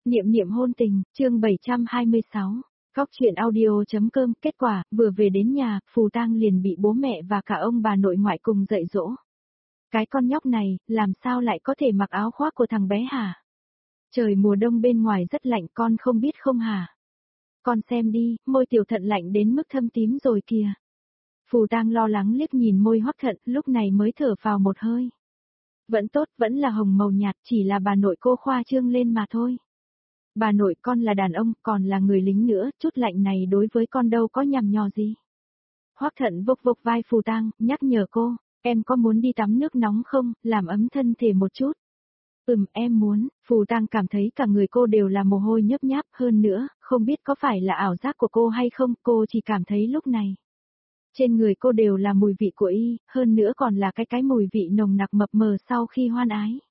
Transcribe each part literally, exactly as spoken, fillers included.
Niệm niệm hôn tình, chương bảy trăm hai mươi sáu. Góc truyện audio.com. Kết quả, vừa về đến nhà, Phù Tang liền bị bố mẹ và cả ông bà nội ngoại cùng dạy dỗ. Cái con nhóc này, làm sao lại có thể mặc áo khoác của thằng bé hả? Trời mùa đông bên ngoài rất lạnh, con không biết không hả? Con xem đi, môi tiểu thận lạnh đến mức thâm tím rồi kìa. Phù Tang lo lắng liếc nhìn môi Hoắc Thận, lúc này mới thở phào một hơi. Vẫn tốt, vẫn là hồng màu nhạt, chỉ là bà nội cô khoa trương lên mà thôi. Bà nội con là đàn ông, còn là người lính nữa, chút lạnh này đối với con đâu có nhằm nhò gì. Hoắc Thận vốc vốc vai Phù Tang, nhắc nhở cô, em có muốn đi tắm nước nóng không, làm ấm thân thể một chút. Ừm, em muốn. Phù Tang cảm thấy cả người cô đều là mồ hôi nhớp nháp, hơn nữa, không biết có phải là ảo giác của cô hay không, cô chỉ cảm thấy lúc này. Trên người cô đều là mùi vị của y, hơn nữa còn là cái cái mùi vị nồng nặc mập mờ sau khi hoan ái.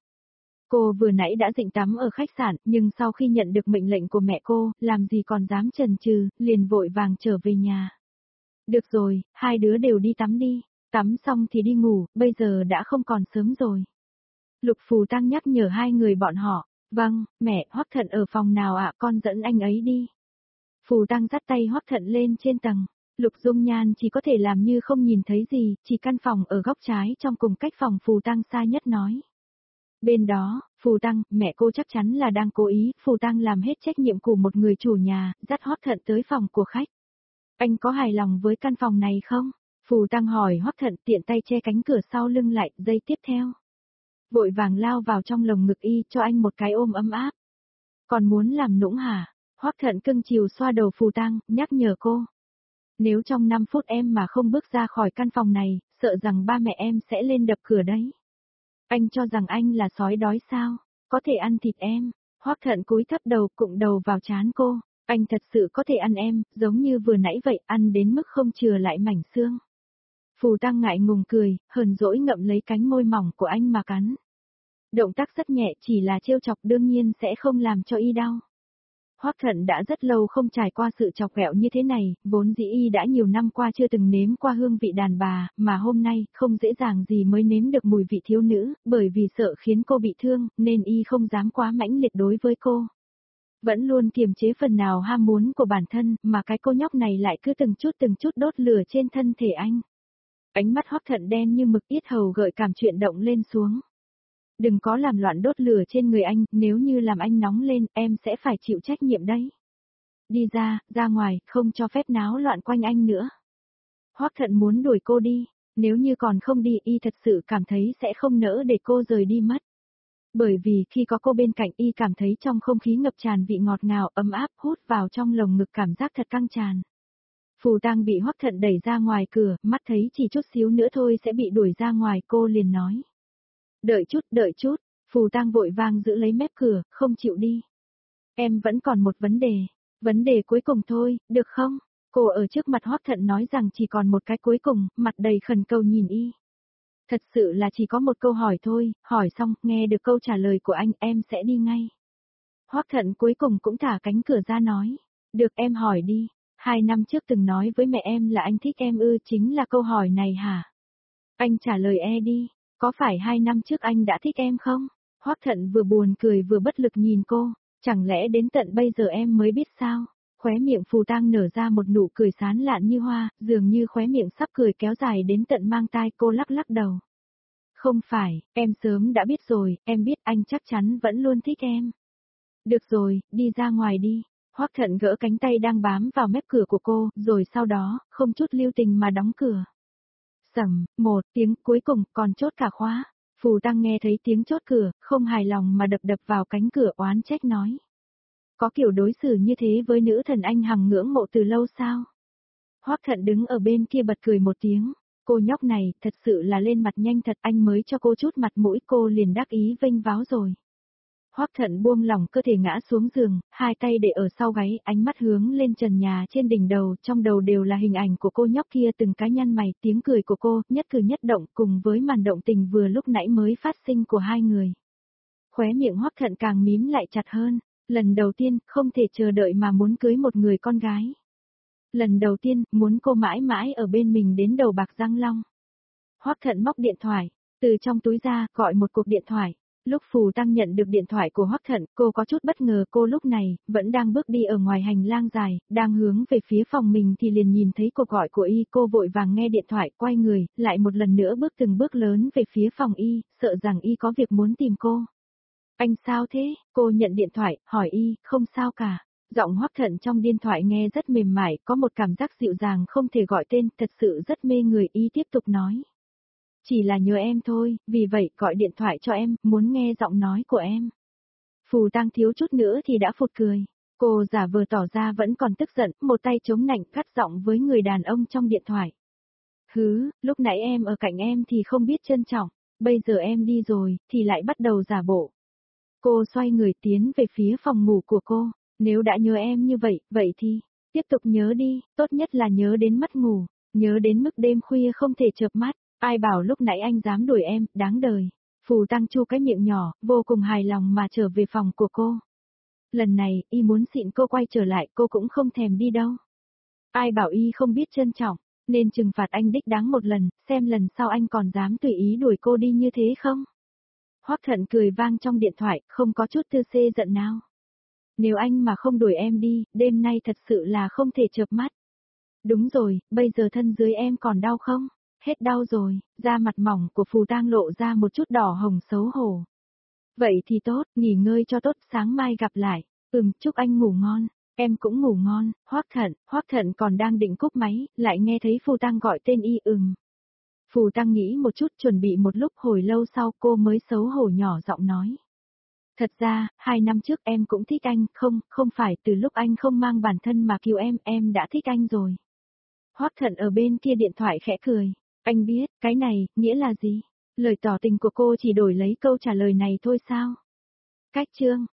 Cô vừa nãy đã dịnh tắm ở khách sạn, nhưng sau khi nhận được mệnh lệnh của mẹ cô, làm gì còn dám chần chừ, liền vội vàng trở về nhà. Được rồi, hai đứa đều đi tắm đi, tắm xong thì đi ngủ, bây giờ đã không còn sớm rồi. Lục Phù Tang nhắc nhở hai người bọn họ, vâng, mẹ, Hoắc Thận ở phòng nào ạ, con dẫn anh ấy đi. Phù Tang dắt tay Hoắc Thận lên trên tầng. Lục Dung Nhan chỉ có thể làm như không nhìn thấy gì, chỉ căn phòng ở góc trái trong cùng cách phòng Phù Tang xa nhất nói. Bên đó, Phù Tang, mẹ cô chắc chắn là đang cố ý, Phù Tang làm hết trách nhiệm của một người chủ nhà, dắt Hoắc Thận tới phòng của khách. Anh có hài lòng với căn phòng này không? Phù Tang hỏi Hoắc Thận, tiện tay che cánh cửa sau lưng lại, giây tiếp theo. Vội vàng lao vào trong lồng ngực y, cho anh một cái ôm ấm áp. Còn muốn làm nũng hả? Hoắc Thận cưng chiều xoa đầu Phù Tang, nhắc nhở cô. Nếu trong năm phút em mà không bước ra khỏi căn phòng này, sợ rằng ba mẹ em sẽ lên đập cửa đấy. Anh cho rằng anh là sói đói sao, có thể ăn thịt em. Hoắc Thận cúi thấp đầu cụng đầu vào trán cô, anh thật sự có thể ăn em, giống như vừa nãy vậy, ăn đến mức không chừa lại mảnh xương. Phù Tang ngại ngùng cười, hờn dỗi ngậm lấy cánh môi mỏng của anh mà cắn. Động tác rất nhẹ, chỉ là trêu chọc đương nhiên sẽ không làm cho y đau. Hoắc Thận đã rất lâu không trải qua sự chọc ghẹo như thế này, vốn dĩ y đã nhiều năm qua chưa từng nếm qua hương vị đàn bà, mà hôm nay, không dễ dàng gì mới nếm được mùi vị thiếu nữ, bởi vì sợ khiến cô bị thương, nên y không dám quá mãnh liệt đối với cô. Vẫn luôn kiềm chế phần nào ham muốn của bản thân, mà cái cô nhóc này lại cứ từng chút từng chút đốt lửa trên thân thể anh. Ánh mắt Hoắc Thận đen như mực, yết hầu gợi cảm chuyện động lên xuống. Đừng có làm loạn đốt lửa trên người anh, nếu như làm anh nóng lên, em sẽ phải chịu trách nhiệm đấy. Đi ra, ra ngoài, không cho phép náo loạn quanh anh nữa. Hoắc Thận muốn đuổi cô đi, nếu như còn không đi, y thật sự cảm thấy sẽ không nỡ để cô rời đi mất. Bởi vì khi có cô bên cạnh, y cảm thấy trong không khí ngập tràn vị ngọt ngào, ấm áp, hút vào trong lồng ngực, cảm giác thật căng tràn. Phù Tang bị Hoắc Thận đẩy ra ngoài cửa, mắt thấy chỉ chút xíu nữa thôi sẽ bị đuổi ra ngoài, cô liền nói. Đợi chút, đợi chút, Phù Tang vội vàng giữ lấy mép cửa, không chịu đi. Em vẫn còn một vấn đề, vấn đề cuối cùng thôi, được không? Cô ở trước mặt Hoắc Thận nói rằng chỉ còn một cái cuối cùng, mặt đầy khẩn cầu nhìn y. Thật sự là chỉ có một câu hỏi thôi, hỏi xong, nghe được câu trả lời của anh, em sẽ đi ngay. Hoắc Thận cuối cùng cũng thả cánh cửa ra nói. Được, em hỏi đi, hai năm trước từng nói với mẹ em là anh thích em ư, chính là câu hỏi này hả? Anh trả lời e đi. Có phải hai năm trước anh đã thích em không? Hoắc Thận vừa buồn cười vừa bất lực nhìn cô, chẳng lẽ đến tận bây giờ em mới biết sao? Khóe miệng Phù Tang nở ra một nụ cười sán lạn như hoa, dường như khóe miệng sắp cười kéo dài đến tận mang tai, cô lắc lắc đầu. Không phải, em sớm đã biết rồi, em biết anh chắc chắn vẫn luôn thích em. Được rồi, đi ra ngoài đi. Hoắc Thận gỡ cánh tay đang bám vào mép cửa của cô, rồi sau đó, không chút lưu tình mà đóng cửa. Sầm, một tiếng cuối cùng còn chốt cả khóa. Phù Tang nghe thấy tiếng chốt cửa, không hài lòng mà đập đập vào cánh cửa, oán trách nói. Có kiểu đối xử như thế với nữ thần anh hằng ngưỡng mộ từ lâu sao? Hoắc Thận đứng ở bên kia bật cười một tiếng. Cô nhóc này, thật sự là lên mặt nhanh thật, anh mới cho cô chút mặt mũi, cô liền đắc ý vênh váo rồi. Hoắc Thận buông lỏng cơ thể ngã xuống giường, hai tay để ở sau gáy, ánh mắt hướng lên trần nhà trên đỉnh đầu, trong đầu đều là hình ảnh của cô nhóc kia, từng cái nhăn mày, tiếng cười của cô, nhất cử nhất động, cùng với màn động tình vừa lúc nãy mới phát sinh của hai người. Khóe miệng Hoắc Thận càng mím lại chặt hơn, lần đầu tiên, không thể chờ đợi mà muốn cưới một người con gái. Lần đầu tiên, muốn cô mãi mãi ở bên mình đến đầu bạc răng long. Hoắc Thận móc điện thoại, từ trong túi ra, gọi một cuộc điện thoại. Lúc Phù Tăng nhận được điện thoại của Hoắc Thận, cô có chút bất ngờ, cô lúc này, vẫn đang bước đi ở ngoài hành lang dài, đang hướng về phía phòng mình thì liền nhìn thấy cuộc gọi của y, cô vội vàng nghe điện thoại, quay người, lại một lần nữa bước từng bước lớn về phía phòng y, sợ rằng y có việc muốn tìm cô. Anh sao thế? Cô nhận điện thoại, hỏi y, không sao cả. Giọng Hoắc Thận trong điện thoại nghe rất mềm mại, có một cảm giác dịu dàng không thể gọi tên, thật sự rất mê người, y tiếp tục nói. Chỉ là nhớ em thôi, vì vậy gọi điện thoại cho em, muốn nghe giọng nói của em. Phù Tăng thiếu chút nữa thì đã phụt cười. Cô giả vờ tỏ ra vẫn còn tức giận, một tay chống nạnh cắt giọng với người đàn ông trong điện thoại. Hứ, lúc nãy em ở cạnh em thì không biết trân trọng, bây giờ em đi rồi, thì lại bắt đầu giả bộ. Cô xoay người tiến về phía phòng ngủ của cô, nếu đã nhớ em như vậy, vậy thì, tiếp tục nhớ đi, tốt nhất là nhớ đến mất ngủ, nhớ đến mức đêm khuya không thể chợp mắt. Ai bảo lúc nãy anh dám đuổi em, đáng đời. Phù Tăng chu cái miệng nhỏ, vô cùng hài lòng mà trở về phòng của cô. Lần này, y muốn xịn cô quay trở lại, cô cũng không thèm đi đâu. Ai bảo y không biết trân trọng, nên trừng phạt anh đích đáng một lần, xem lần sau anh còn dám tùy ý đuổi cô đi như thế không? Hoắc Thận cười vang trong điện thoại, không có chút tư xê giận nào. Nếu anh mà không đuổi em đi, đêm nay thật sự là không thể chợp mắt. Đúng rồi, bây giờ thân dưới em còn đau không? Hết đau rồi, da mặt mỏng của Phù Tang lộ ra một chút đỏ hồng xấu hổ. Vậy thì tốt, nghỉ ngơi cho tốt, sáng mai gặp lại. Ừm, chúc anh ngủ ngon, em cũng ngủ ngon. Hoắc Thận, Hoắc Thận còn đang định cúp máy, lại nghe thấy Phù Tang gọi tên y. Ừm. Phù Tang nghĩ một chút, chuẩn bị một lúc, hồi lâu sau cô mới xấu hổ nhỏ giọng nói. Thật ra, hai năm trước em cũng thích anh, không, không phải từ lúc anh không mang bản thân mà cứu em, em đã thích anh rồi. Hoắc Thận ở bên kia điện thoại khẽ cười. Anh biết, cái này, nghĩa là gì? Lời tỏ tình của cô chỉ đổi lấy câu trả lời này thôi sao? Cách chương.